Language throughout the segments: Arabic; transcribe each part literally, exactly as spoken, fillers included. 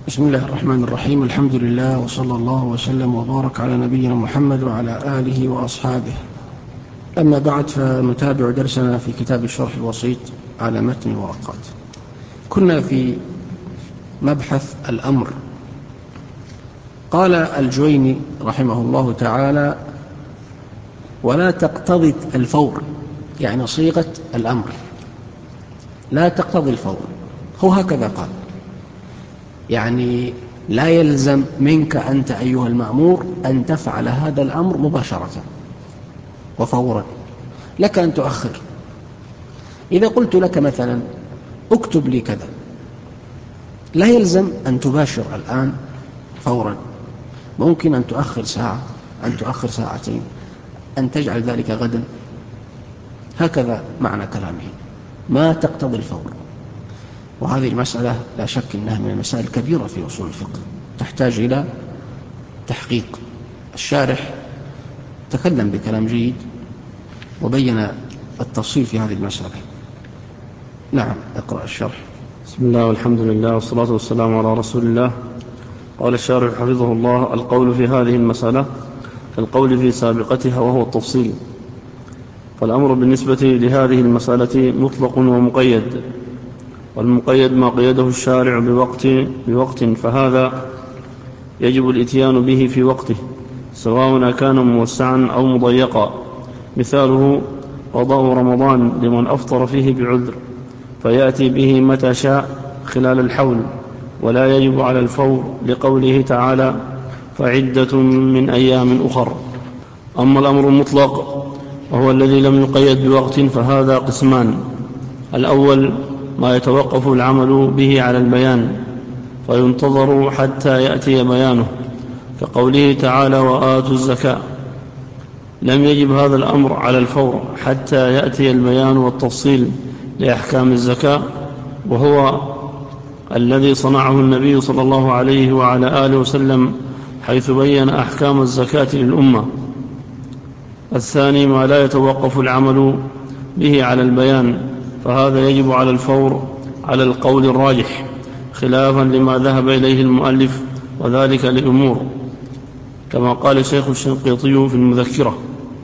بسم الله الرحمن الرحيم. الحمد لله وصلى الله وسلم وبارك على نبينا محمد وعلى آله وأصحابه. أما بعد، فنتابع درسنا في كتاب الشرح الوسيط على متن الورقات. كنا في مبحث الأمر. قال الجويني رحمه الله تعالى: ولا تقتضي الفور، يعني صيغة الأمر لا تقتضي الفور. هو هكذا قال، يعني لا يلزم منك أنت أيها المأمور أن تفعل هذا الأمر مباشرة وفورا، لك أن تؤخر. إذا قلت لك مثلا اكتب لي كذا، لا يلزم أن تباشر الآن فورا، ممكن أن تؤخر ساعة، أن تؤخر ساعتين، أن تجعل ذلك غدا. هكذا معنى كلامه، ما تقتضي الفور. وهذه المسألة لا شك أنها من المسائل الكبيرة في أصول الفقه، تحتاج إلى تحقيق. الشارح تكلم بكلام جيد وبين التفصيل في هذه المسألة. نعم، اقرأ الشرح. بسم الله والحمد لله والصلاة والسلام على رسول الله. قال الشارح حفظه الله: القول في هذه المسألة كالقول في سابقتها وهو التفصيل. فالأمر بالنسبة لهذه المسألة مطلق ومقيد، والمقيد ما قيده الشارع بوقت, بوقت فهذا يجب الاتيان به في وقته، سواء كان موسعا أو مضيقا. مثاله قضاء رمضان لمن أفطر فيه بعذر، فيأتي به متى شاء خلال الحول، ولا يجب على الفور لقوله تعالى: فعدة من أيام أخر. أما الأمر المطلق وهو الذي لم يقيد بوقت فهذا قسمان: الأول ما يتوقف العمل به على البيان، فينتظر حتى يأتي بيانه، كقوله تعالى: وآتوا الزكاة. لم يجب هذا الأمر على الفور حتى يأتي البيان والتفصيل لأحكام الزكاة، وهو الذي صنعه النبي صلى الله عليه وعلى آله وسلم، حيث بين أحكام الزكاة للأمة. الثاني ما لا يتوقف العمل به على البيان، فهذا يجب على الفور على القول الراجح، خلافا لما ذهب إليه المؤلف، وذلك لأمور، كما قال الشيخ الشنقيطي في المذكرة: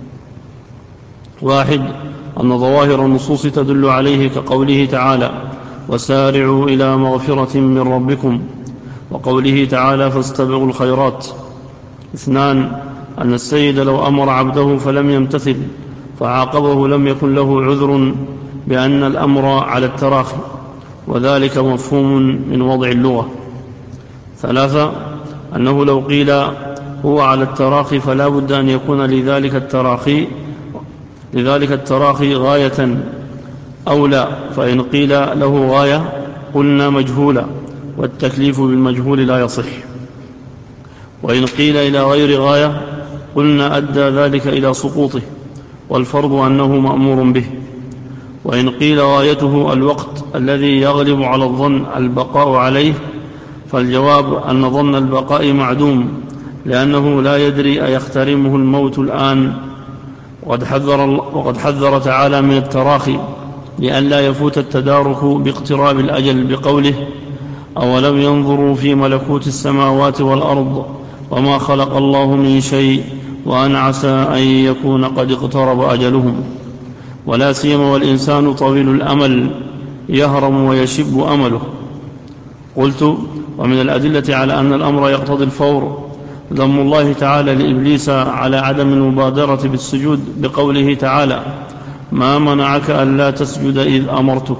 واحد، أن ظواهر النصوص تدل عليه، كقوله تعالى: وسارعوا إلى مغفرة من ربكم، وقوله تعالى: فاستبقوا الخيرات. اثنان، أن السيد لو أمر عبده فلم يمتثل فعاقبه لم يكن له عذر بأن الأمر على التراخي، وذلك مفهوم من وضع اللغة. ثلاثة، أنه لو قيل هو على التراخي فلا بد أن يكون لذلك التراخي لذلك التراخي غاية أو لا، فإن قيل له غاية قلنا مجهولة، والتكليف بالمجهول لا يصح. وإن قيل إلى غير غاية قلنا أدى ذلك إلى سقوطه، والفرض أنه مأمور به. وإن قيل غايته الوقت الذي يغلب على الظن البقاء عليه، فالجواب أن ظن البقاء معدوم، لأنه لا يدري أيخترمه الموت الآن. وقد حذر, وقد حذر تعالى من التراخي لئلا يفوت التدارك باقتراب الأجل بقوله: أولم ينظروا في ملكوت السماوات والأرض وما خلق الله من شيء وأن عسى أن يكون قد اقترب أجلهم. ولا سيما والإنسان طويل الأمل يهرم ويشب أمله. قلت: ومن الأدلة على أن الأمر يقتضي الفور ذم الله تعالى لإبليس على عدم المبادرة بالسجود بقوله تعالى: ما منعك ألا تسجد إذ أمرتك،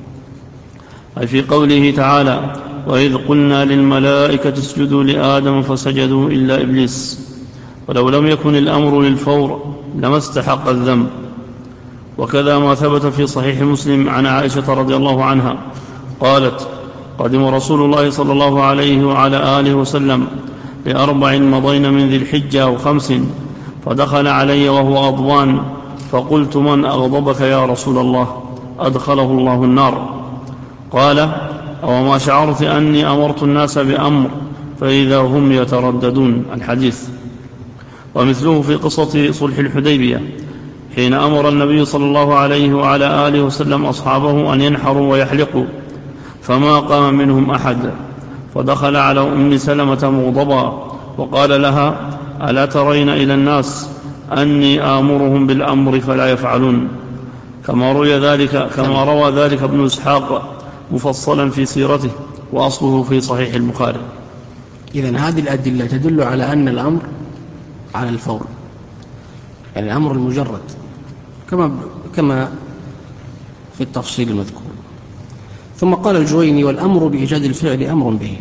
أي في قوله تعالى: وإذ قلنا للملائكة اسجدوا لآدم فسجدوا إلا إبليس. ولو لم يكن الأمر للفور لما استحق الذنب. وكذا ما ثبت في صحيح مسلم عن عائشة رضي الله عنها قالت: قدم رسول الله صلى الله عليه وعلى آله وسلم لأربع مضين من ذي الحجة وخمس، فدخل علي وهو غضبان، فقلت: من أغضبك يا رسول الله؟ أدخله الله النار. قال: أو ما شعرت أني أمرت الناس بأمر فإذا هم يترددون. الحديث. ومثله في قصة صلح الحديبية، حين أمر النبي صلى الله عليه وعلى آله وسلم أصحابه أن ينحروا ويحلقوا، فما قام منهم أحد، فدخل على أم سلمة مغضبا وقال لها: ألا ترين إلى الناس أني آمرهم بالأمر فلا يفعلون؟ كما روى ذلك كما روى ذلك ابن إسحاق مفصلا في سيرته، وأصله في صحيح البخاري. إذن هذه الأدلة تدل على أن الأمر على الفور، يعني الأمر المجرد كما كما في التفصيل المذكور. ثم قال الجويني: والأمر بإيجاد الفعل أمر به،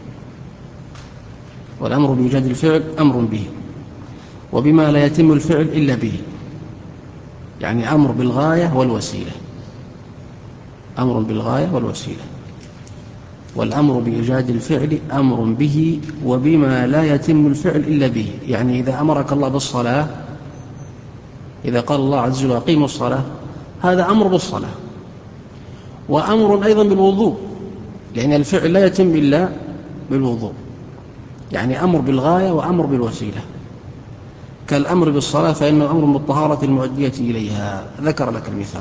والأمر بإيجاد الفعل أمر به، وبما لا يتم الفعل إلا به، يعني أمر بالغاية والوسيلة، أمر بالغاية والوسيلة. والأمر بإيجاد الفعل أمر به وبما لا يتم الفعل إلا به، يعني إذا أمرك الله بالصلاة، إذا قال الله عز وجل أقيموا الصلاة، هذا أمر بالصلاة، وأمر أيضا بالوضوء، لأن الفعل لا يتم إلا بالوضوء، يعني أمر بالغاية وأمر بالوسيلة. كالأمر بالصلاة فإنه أمر بالطهارة المؤدية إليها، ذكر لك المثال.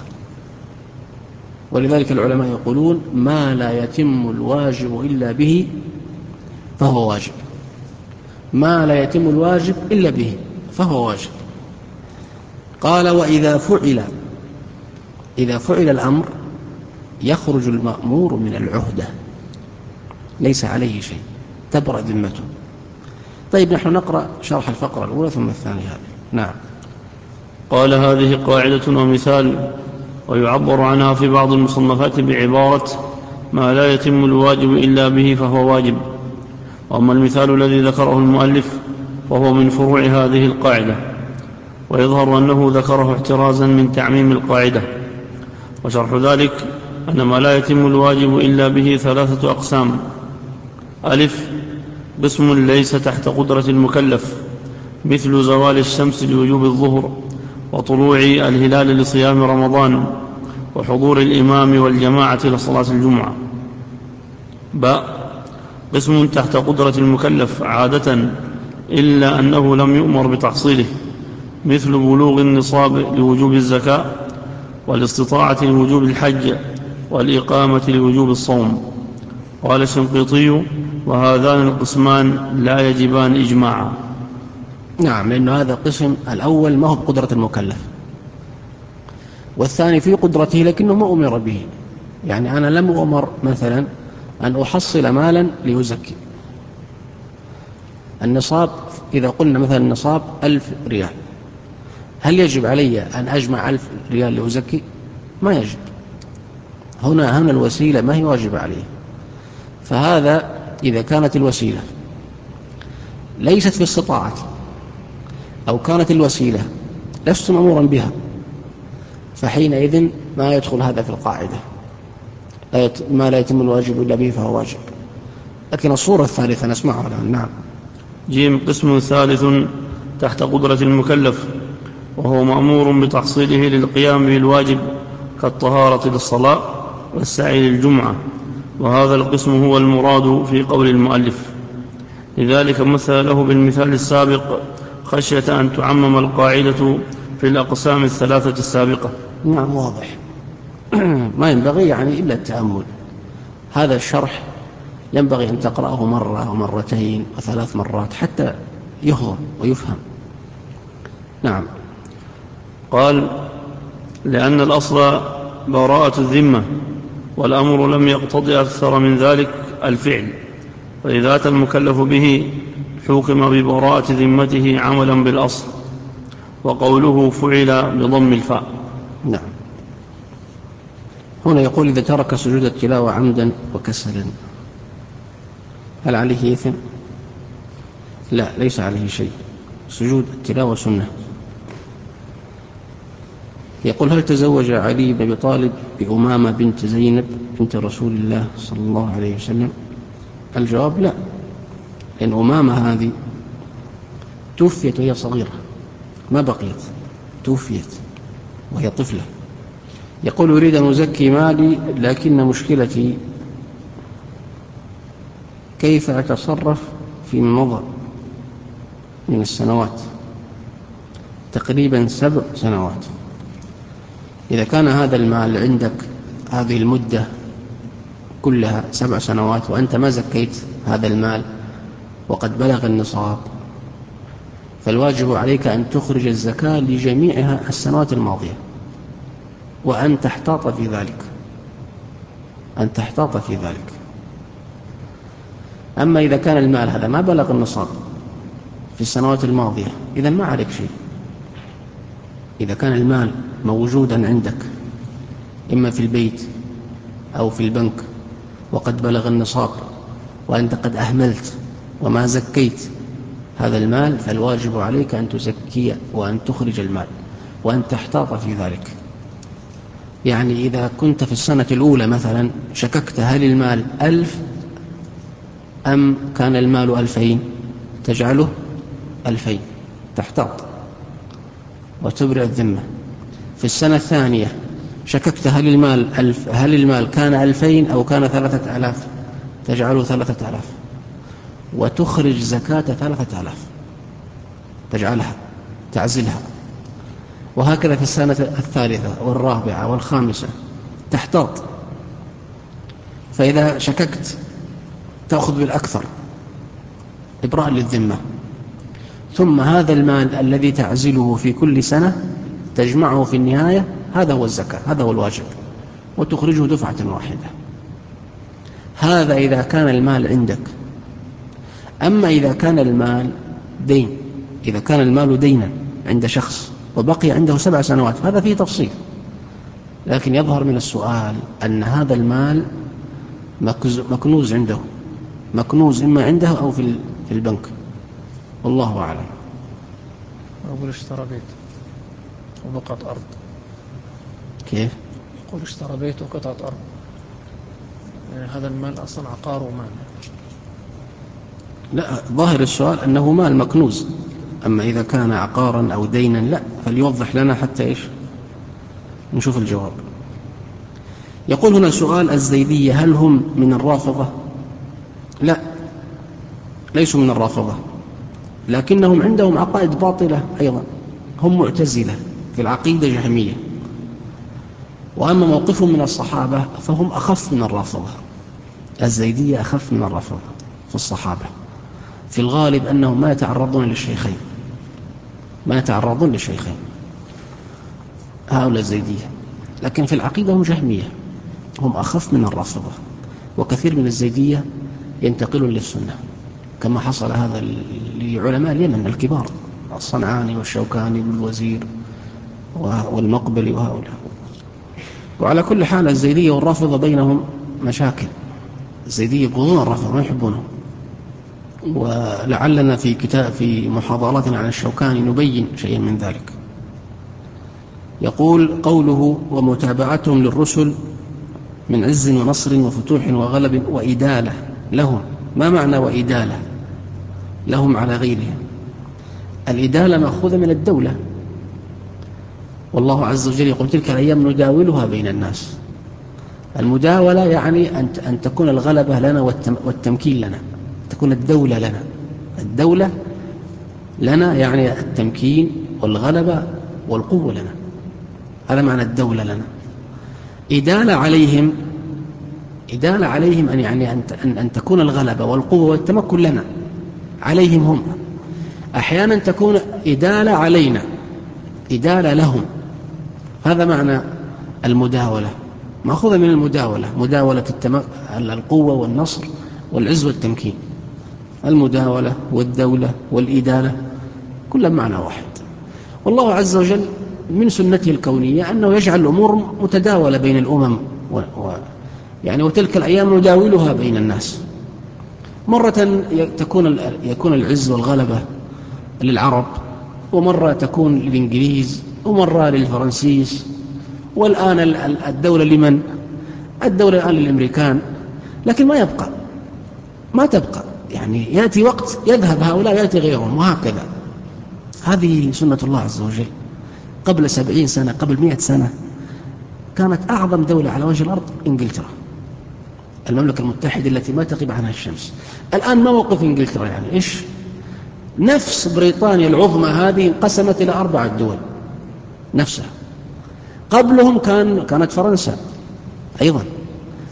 ولذلك العلماء يقولون: ما لا يتم الواجب إلا به فهو واجب، ما لا يتم الواجب إلا به فهو واجب. قال: وإذا فعل إذا فعل الأمر يخرج المأمور من العهدة، ليس عليه شيء، تبرأ ذمته. طيب، نحن نقرأ شرح الفقرة الأولى ثم الثانية هذه. نعم. قال: هذه قاعدة ومثال، ويعبر عنها في بعض المصنفات بعبارة: ما لا يتم الواجب إلا به فهو واجب. وأما المثال الذي ذكره المؤلف فهو من فروع هذه القاعدة، ويظهر أنه ذكره احترازا من تعميم القاعدة. وشرح ذلك أن ما لا يتم الواجب إلا به ثلاثة أقسام: ألف، قسم ليس تحت قدرة المكلف، مثل زوال الشمس لوجوب الظهر، وطلوع الهلال لصيام رمضان، وحضور الإمام والجماعة لصلاة الجمعة. باء، قسم تحت قدرة المكلف عادة إلا أنه لم يؤمر بتحصيله، مثل بلوغ النصاب لوجوب الزكاة، والاستطاعة لوجوب الحج، والإقامة لوجوب الصوم. قال الشنقيطي: وهذان القسمان لا يجبان إجماعا. نعم، لأن هذا قسم الأول ما هو بقدرة المكلف، والثاني في قدرته لكنه ما أمر به. يعني أنا لم أمر مثلا أن أحصل مالا ليزكي. النصاب، إذا قلنا مثلا النصاب ألف ريال، هل يجب علي أن أجمع ألف ريال ليزكي؟ ما يجب. هنا هنا الوسيلة ما هي واجب عليه. فهذا إذا كانت الوسيلة ليست في استطاعتي، أو كانت الوسيلة لست مأمورا بها، فحينئذ ما يدخل هذا في القاعدة، ما لا يتم الواجب إلا به فهو واجب. لكن الصورة الثالثة نسمعها الآن. نعم. جيم، قسم ثالث تحت قدرة المكلف، وهو مأمور بتحصيله للقيام بالواجب، كالطهارة للصلاة والسعي للجمعة، وهذا القسم هو المراد في قول المؤلف. لذلك مثل له بالمثال السابق خشية أن تعمم القاعدة في الأقسام الثلاثة السابقة. نعم، واضح. ما ينبغي يعني إلا التأمل. هذا الشرح ينبغي أن تقرأه مرة ومرتين وثلاث مرات حتى يهضم ويفهم. نعم. قال: لأن الأصل براءة الذمة، والأمر لم يقتضي أكثر من ذلك الفعل، فإذا أتى المكلف به حكم ببراءة ذمته عملا بالأصل. وقوله فعل بضم الفاء. نعم. هنا يقول: إذا ترك سجود التلاوة عمدا وكسلا هل عليه إثم؟ لا، ليس عليه شيء. سجود التلاوة سنة. يقول: هل تزوج علي بن أبي طالب بأمامة بنت زينب بنت رسول الله صلى الله عليه وسلم؟ الجواب: لا، لأن أمامة هذه توفيت وهي صغيرة، ما بقيت، توفيت وهي طفلة. يقول: أريد أن أزكي مالي، لكن مشكلتي كيف أتصرف في مضى من السنوات، تقريبا سبع سنوات. إذا كان هذا المال عندك هذه المدة كلها سبع سنوات وأنت ما زكيت هذا المال وقد بلغ النصاب، فالواجب عليك أن تخرج الزكاة لجميعها السنوات الماضية، وأن تحتاط في ذلك أن تحتاط في ذلك. أما إذا كان المال هذا ما بلغ النصاب في السنوات الماضية، إذا ما عليك شيء. إذا كان المال موجودا عندك إما في البيت أو في البنك وقد بلغ النصاب وأنت قد أهملت وما زكيت هذا المال، فالواجب عليك أن تزكي وأن تخرج المال وأن تحتاط في ذلك. يعني إذا كنت في السنة الأولى مثلا شككت هل المال ألف أم كان المال ألفين، تجعله ألفين، تحتاط وتبرئ الذمة. في السنة الثانية شككت هل المال ألف هل المال كان ألفين أو كان ثلاثة آلاف، تجعله ثلاثة آلاف وتخرج زكاة ثلاثة آلاف، تجعلها تعزلها. وهكذا في السنة الثالثة والرابعة والخامسة تحتاط، فإذا شككت تأخذ بالأكثر إبراء للذمة. ثم هذا المال الذي تعزله في كل سنة تجمعه في النهاية، هذا هو الزكاة، هذا هو الواجب، وتخرجه دفعة واحدة. هذا إذا كان المال عندك. أما إذا كان المال دين، إذا كان المال دينا عند شخص وبقي عنده سبع سنوات، هذا فيه تفصيل، لكن يظهر من السؤال أن هذا المال مكنوز عنده، مكنوز إما عنده أو في البنك، والله أعلم. أقول اشترى بيت وبقعة أرض. كيف؟ يقول اشترى بيت وقطعة أرض، يعني هذا المال أصلا عقار ومال. لا، ظاهر السؤال أنه مال مكنوز، أما إذا كان عقارا أو دينا لا، فليوضح لنا حتى إيش نشوف الجواب. يقول هنا سؤال: الزيدية هل هم من الرافضة؟ لا، ليسوا من الرافضة، لكنهم عندهم عقائد باطلة أيضا، هم معتزلة في العقيدة، جهمية. وأما موقفهم من الصحابة فهم أخف من الرافضة. الزيدية أخف من الرافضة في الصحابة، في الغالب أنهم ما يتعرضون للشيخين، ما يتعرضون للشيخين هؤلاء الزيدية، لكن في العقيدة هم جهمية، هم أخف من الرافضة. وكثير من الزيدية ينتقلون للسنة، كما حصل هذا لعلماء اليمن الكبار، الصنعاني والشوكاني والوزير والمقبلي وهؤلاء. وعلى كل حال الزيدية والرافضة بينهم مشاكل. الزيدية يبغضون الرافضة، ما يحبونه. ولعلنا في كتاب في محاضراتنا عن الشوكاني نبين شيئا من ذلك. يقول: قوله ومتابعتهم للرسل من عز ونصر وفتوح وغلب وإدالة لهم. ما معنى وإدالة لهم على غيرهم؟ الإدالة مأخوذة من الدولة، والله عز وجل يقول: تلك الأيام نداولها بين الناس. المداولة يعني أن تكون الغلبة لنا والتمكين لنا، تكون الدولة لنا. الدولة لنا يعني التمكين والغلبة والقوة لنا، هذا معنى الدولة لنا. إدالة عليهم، إدالة عليهم أن يعني أن أن تكون الغلبة والقوة والتمكن لنا، عليهم هم. أحيانا تكون إدالة علينا، إدالة لهم، هذا معنى المداولة، مأخوذة من المداولة، مداولة القوة والنصر والعز والتمكين. المداولة والدولة والإدالة كل معنى واحد. والله عز وجل من سنته الكونية أنه يجعل الأمور متداولة بين الأمم، و... و... يعني وتلك الأيام نداولها بين الناس. مرة تكون يكون العز والغلبة للعرب، ومرة تكون للإنجليز، ومرة للفرنسيس، والآن الدولة لمن؟ الدولة الآن للأمريكان، لكن ما يبقى، ما تبقى، يعني يأتي وقت يذهب هؤلاء يأتي غيرهم، وهكذا. هذه سنة الله عز وجل. قبل سبعين سنة، قبل مئة سنة، كانت أعظم دولة على وجه الأرض إنجلترا، المملكة المتحدة التي ما تغيب عنها الشمس. الآن ما موقف إنجلترا؟ يعني إيش؟ نفس بريطانيا العظمى هذه انقسمت إلى أربعة دول نفسها. قبلهم كان كانت فرنسا أيضا،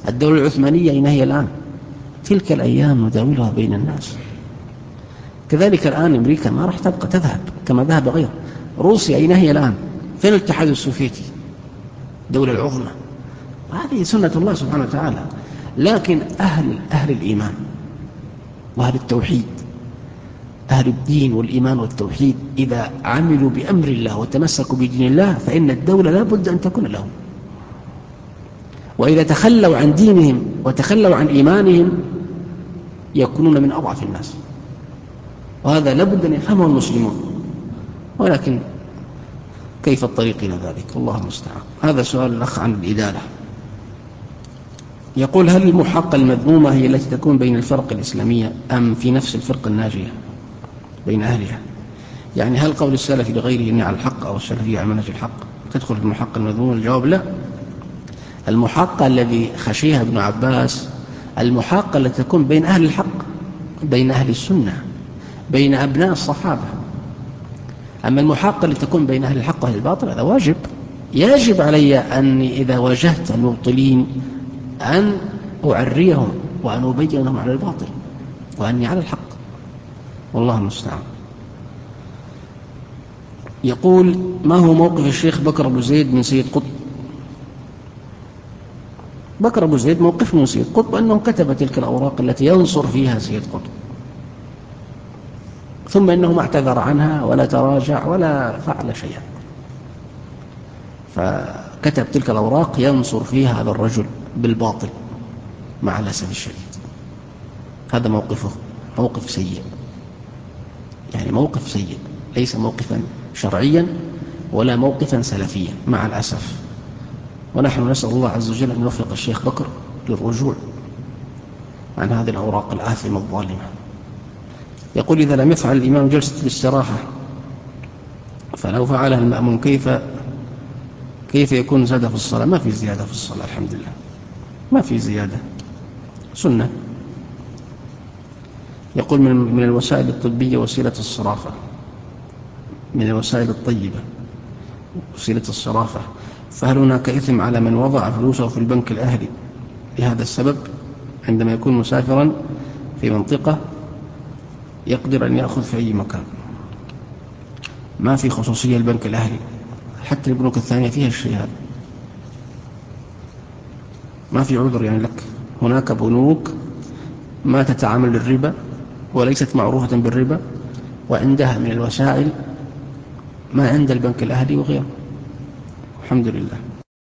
الدولة العثمانية أين هي الآن؟ تلك الأيام نداولها بين الناس. كذلك الآن أمريكا ما راح تبقى، تذهب كما ذهب غير. روسيا أين هي الآن؟ فين الاتحاد السوفيتي؟ الدولة العظمى. هذه سنة الله سبحانه وتعالى. لكن أهل, أهل الإيمان وأهل التوحيد، أهل الدين والإيمان والتوحيد، إذا عملوا بأمر الله وتمسكوا بدين الله فإن الدولة لا بد أن تكون لهم. وإذا تخلوا عن دينهم وتخلوا عن إيمانهم يكونون من أضعف الناس، وهذا لابد أن يفهمه المسلمون. ولكن كيف الطريق إلى ذلك؟ الله المستعان. هذا سؤال الأخ عن الإدارة. يقول: هل المحاقة المذمومة هي التي تكون بين الفرق الإسلامية أم في نفس الفرق الناجية بين أهلها؟ يعني هل قول السلف لغيره إني على الحق أو السلفية على منهج الحق تدخل في المحاقة المذمومة؟ الجواب لا. المحاقة الذي خشيها ابن عباس المحاقة التي تكون بين أهل الحق، بين أهل السنة، بين أبناء الصحابة. أما المحاقة التي تكون بين أهل الحق وأهل الباطل هذا واجب. يجب علي أني إذا واجهت المبطلين أن أعريهم وأن أبين لهم على الباطل وأني على الحق، والله المستعان. يقول: ما هو موقف الشيخ بكر أبو زيد من سيد قطب؟ بكر أبو زيد موقف من سيد قطب أنه كتب تلك الأوراق التي ينصر فيها سيد قطب، ثم إنه ما اعتذر عنها ولا تراجع ولا فعل شيئا، فكتب تلك الأوراق ينصر فيها هذا الرجل بالباطل مع الأسف الشديد. هذا موقفه موقف سيء، يعني موقف سيء، ليس موقفا شرعيا ولا موقفا سلفيا مع الأسف. ونحن نسأل الله عز وجل أن يوفق الشيخ بكر للرجوع عن هذه الأوراق الآثمة الظالمة. يقول: إذا لم يفعل الإمام جلسة الاستراحة فلو فعلها المأموم كيف كيف يكون زاد في الصلاة؟ ما في زيادة في الصلاة الحمد لله، ما في زيادة، سنة. يقول: من من الوسائل الطبية وسيلة الصرافة، من الوسائل الطيبة وسيلة الصرافة، فهل هناك إثم على من وضع فلوسه في البنك الأهلي لهذا السبب عندما يكون مسافرا في منطقة يقدر أن يأخذ في أي مكان؟ ما في خصوصية البنك الأهلي، حتى البنوك الثانية فيها الشيء هذا، ما في عذر يعني لك. هناك بنوك ما تتعامل بالربا وليست معروفة بالربا وعندها من الوسائل ما عند البنك الأهلي وغيره، الحمد لله.